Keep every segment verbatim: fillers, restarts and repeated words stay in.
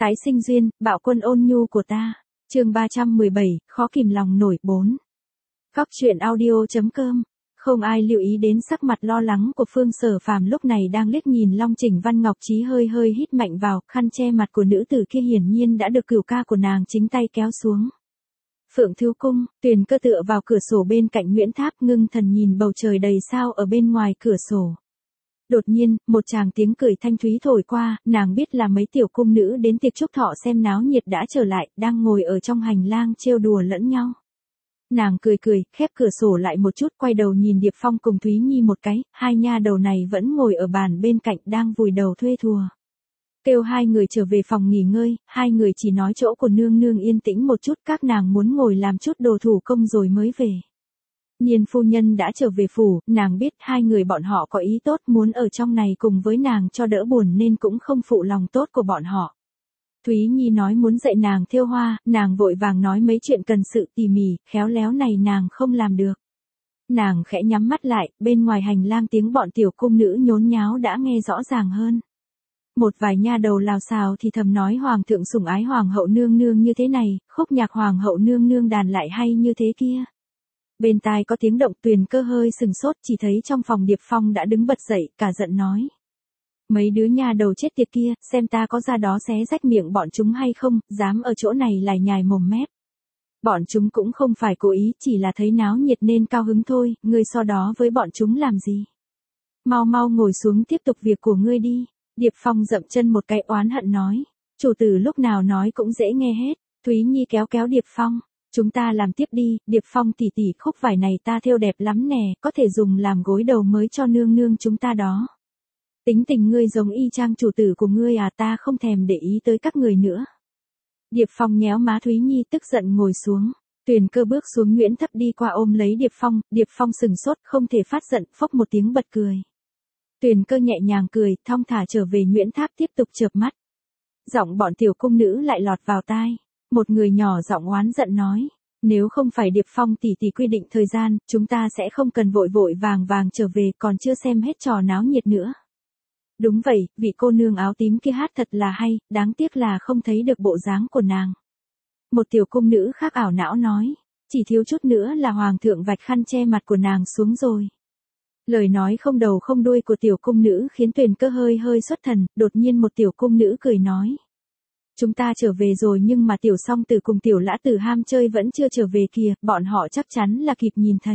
Tái sinh duyên, bạo quân ôn nhu của ta. Chương ba trăm mười bảy, khó kìm lòng nổi bốn. Góc truyện audio chấm com. Không ai lưu ý đến sắc mặt lo lắng của Phương Sở Phàm lúc này đang liếc nhìn Long Chỉnh Văn Ngọc Trí hơi hơi hít mạnh vào, khăn che mặt của nữ tử kia hiển nhiên đã được cửu ca của nàng chính tay kéo xuống. Phượng Thiếu Cung, Tuyền Cơ tựa vào cửa sổ bên cạnh Nguyễn Tháp ngưng thần nhìn bầu trời đầy sao ở bên ngoài cửa sổ. Đột nhiên, một tràng tiếng cười thanh thúy thổi qua, nàng biết là mấy tiểu cung nữ đến tiệc chúc thọ xem náo nhiệt đã trở lại, đang ngồi ở trong hành lang trêu đùa lẫn nhau. Nàng cười cười, khép cửa sổ lại một chút, quay đầu nhìn Điệp Phong cùng Thúy Nhi một cái, hai nha đầu này vẫn ngồi ở bàn bên cạnh đang vùi đầu thuê thùa. Kêu hai người trở về phòng nghỉ ngơi, hai người chỉ nói chỗ của nương nương yên tĩnh một chút, các nàng muốn ngồi làm chút đồ thủ công rồi mới về. Nhiên phu nhân đã trở về phủ, nàng biết hai người bọn họ có ý tốt muốn ở trong này cùng với nàng cho đỡ buồn nên cũng không phụ lòng tốt của bọn họ. Thúy Nhi nói muốn dạy nàng thêu hoa, nàng vội vàng nói mấy chuyện cần sự tỉ mỉ, khéo léo này nàng không làm được. Nàng khẽ nhắm mắt lại, bên ngoài hành lang tiếng bọn tiểu cung nữ nhốn nháo đã nghe rõ ràng hơn. Một vài nha đầu lào xào thì thầm nói hoàng thượng sủng ái hoàng hậu nương nương như thế này, khúc nhạc hoàng hậu nương nương đàn lại hay như thế kia. Bên tai có tiếng động, Tuyền Cơ hơi sừng sốt, chỉ thấy trong phòng Điệp Phong đã đứng bật dậy, cả giận nói. Mấy đứa nha đầu chết tiệt kia, xem ta có ra đó xé rách miệng bọn chúng hay không, dám ở chỗ này lải nhải mồm mép. Bọn chúng cũng không phải cố ý, chỉ là thấy náo nhiệt nên cao hứng thôi, ngươi so đó với bọn chúng làm gì. Mau mau ngồi xuống tiếp tục việc của ngươi đi. Điệp Phong dậm chân một cái oán hận nói. Chủ tử lúc nào nói cũng dễ nghe hết. Thúy Nhi kéo kéo Điệp Phong. Chúng ta làm tiếp đi, Điệp Phong tỉ tỉ, khúc vải này ta thêu đẹp lắm nè, có thể dùng làm gối đầu mới cho nương nương chúng ta đó. Tính tình ngươi giống y chang chủ tử của ngươi à, ta không thèm để ý tới các người nữa. Điệp Phong nhéo má Thúy Nhi tức giận ngồi xuống. Tuyền Cơ bước xuống Nguyễn Thấp đi qua ôm lấy Điệp Phong, Điệp Phong sừng sốt không thể phát giận, phốc một tiếng bật cười. Tuyền Cơ nhẹ nhàng cười, thong thả trở về Nguyễn Tháp tiếp tục chợp mắt. Giọng bọn tiểu cung nữ lại lọt vào tai. Một người nhỏ giọng oán giận nói, nếu không phải Điệp Phong tỉ tỉ quy định thời gian, chúng ta sẽ không cần vội vội vàng vàng trở về, còn chưa xem hết trò náo nhiệt nữa. Đúng vậy, vị cô nương áo tím kia hát thật là hay, đáng tiếc là không thấy được bộ dáng của nàng. Một tiểu cung nữ khác ảo não nói, chỉ thiếu chút nữa là hoàng thượng vạch khăn che mặt của nàng xuống rồi. Lời nói không đầu không đuôi của tiểu cung nữ khiến Tuyền Cơ hơi hơi xuất thần, đột nhiên một tiểu cung nữ cười nói. Chúng ta trở về rồi nhưng mà tiểu song tử cùng tiểu lã tử ham chơi vẫn chưa trở về kìa, bọn họ chắc chắn là kịp nhìn thấy.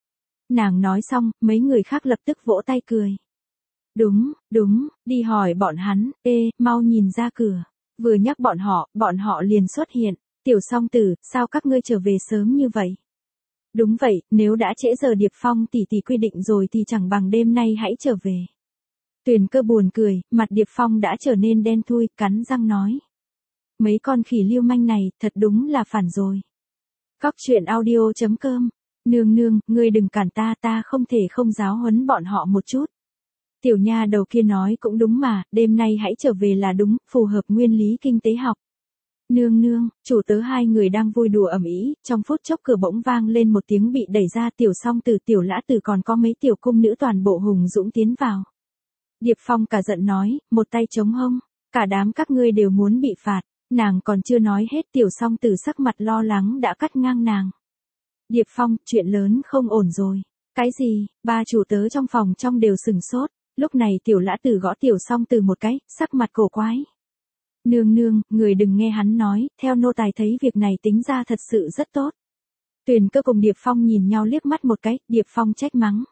Nàng nói xong, mấy người khác lập tức vỗ tay cười. Đúng, đúng, đi hỏi bọn hắn, ê, mau nhìn ra cửa. Vừa nhắc bọn họ, bọn họ liền xuất hiện. Tiểu song tử, sao các ngươi trở về sớm như vậy? Đúng vậy, nếu đã trễ giờ Điệp Phong tỉ tỉ quy định rồi thì chẳng bằng đêm nay hãy trở về. Tuyền Cơ buồn cười, mặt Điệp Phong đã trở nên đen thui, cắn răng nói. Mấy con khỉ lưu manh này, thật đúng là phản rồi. Góc truyện audio chấm com. Nương nương, ngươi đừng cản ta, ta không thể không giáo huấn bọn họ một chút. Tiểu nha đầu kia nói cũng đúng mà, đêm nay hãy trở về là đúng, phù hợp nguyên lý kinh tế học. Nương nương, chủ tớ hai người đang vui đùa ầm ĩ, trong phút chốc cửa bỗng vang lên một tiếng bị đẩy ra, tiểu song tử tiểu lã tử còn có mấy tiểu cung nữ toàn bộ hùng dũng tiến vào. Điệp Phong cả giận nói, một tay chống hông, cả đám các ngươi đều muốn bị phạt. Nàng còn chưa nói hết, tiểu song tử sắc mặt lo lắng đã cắt ngang nàng. Điệp Phong, chuyện lớn không ổn rồi. Cái gì? Ba chủ tớ trong phòng trong đều sừng sốt. Lúc này tiểu lã tử gõ tiểu song tử một cái, sắc mặt cổ quái. Nương nương, người đừng nghe hắn nói, theo nô tài thấy việc này tính ra thật sự rất tốt. Tuyền Cơ cùng Điệp Phong nhìn nhau liếc mắt một cái, Điệp Phong trách mắng.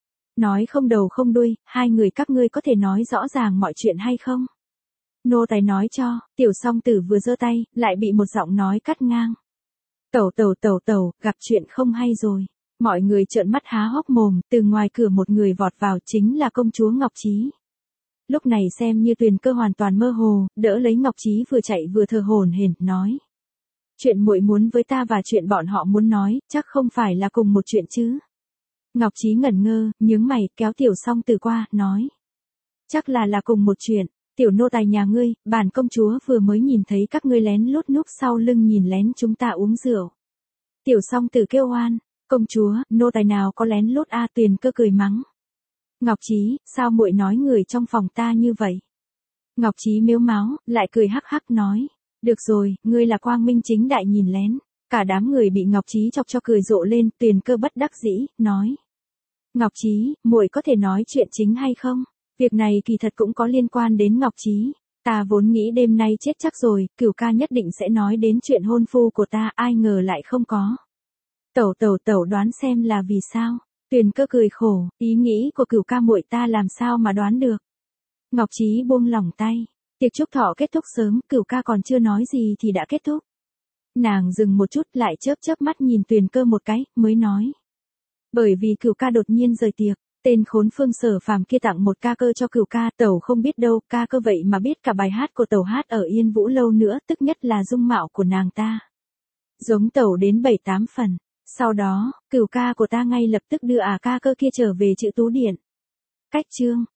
Nói không đầu không đuôi, hai người các ngươi có thể nói rõ ràng mọi chuyện hay không? Nô tài nói cho, tiểu song tử vừa giơ tay, lại bị một giọng nói cắt ngang. Tẩu tẩu tẩu tẩu, gặp chuyện không hay rồi. Mọi người trợn mắt há hốc mồm, từ ngoài cửa một người vọt vào chính là công chúa Ngọc Trí. Lúc này xem như Tuyền Cơ hoàn toàn mơ hồ, đỡ lấy Ngọc Trí vừa chạy vừa thở hổn hển, nói. Chuyện muội muốn với ta và chuyện bọn họ muốn nói, chắc không phải là cùng một chuyện chứ. Ngọc Trí ngẩn ngơ, nhướng mày, kéo tiểu song tử qua, nói. Chắc là là cùng một chuyện. Tiểu nô tài nhà ngươi, bản công chúa vừa mới nhìn thấy các ngươi lén lút núp sau lưng nhìn lén chúng ta uống rượu. Tiểu song tử kêu oan, công chúa, nô tài nào có lén lút a? Tuyền Cơ cười mắng. Ngọc Trí, sao muội nói người trong phòng ta như vậy? Ngọc Trí mếu máo, lại cười hắc hắc nói. Được rồi, ngươi là quang minh chính đại nhìn lén. Cả đám người bị Ngọc Trí chọc cho cười rộ lên, Tuyền Cơ bất đắc dĩ, nói. Ngọc Trí, muội có thể nói chuyện chính hay không? Việc này kỳ thật cũng có liên quan đến Ngọc Trí. Ta vốn nghĩ đêm nay chết chắc rồi, Cửu ca nhất định sẽ nói đến chuyện hôn phu của ta, ai ngờ lại không có. Tẩu tẩu tẩu đoán xem là vì sao? Tuyền Cơ cười khổ, ý nghĩ của Cửu ca muội ta làm sao mà đoán được. Ngọc Trí buông lỏng tay. Tiệc chúc thọ kết thúc sớm, Cửu ca còn chưa nói gì thì đã kết thúc. Nàng dừng một chút lại chớp chớp mắt nhìn Tuyền Cơ một cái, mới nói. Bởi vì Cửu ca đột nhiên rời tiệc, tên khốn Phương Sở Phàm kia tặng một ca cơ cho Cửu ca, tẩu không biết đâu, ca cơ vậy mà biết cả bài hát của tẩu hát ở Yên Vũ Lâu nữa, tức nhất là dung mạo của nàng ta. Giống tẩu đến bảy tám phần. Sau đó, Cửu ca của ta ngay lập tức đưa à ca cơ kia trở về chữ Tú Điện. Cách chương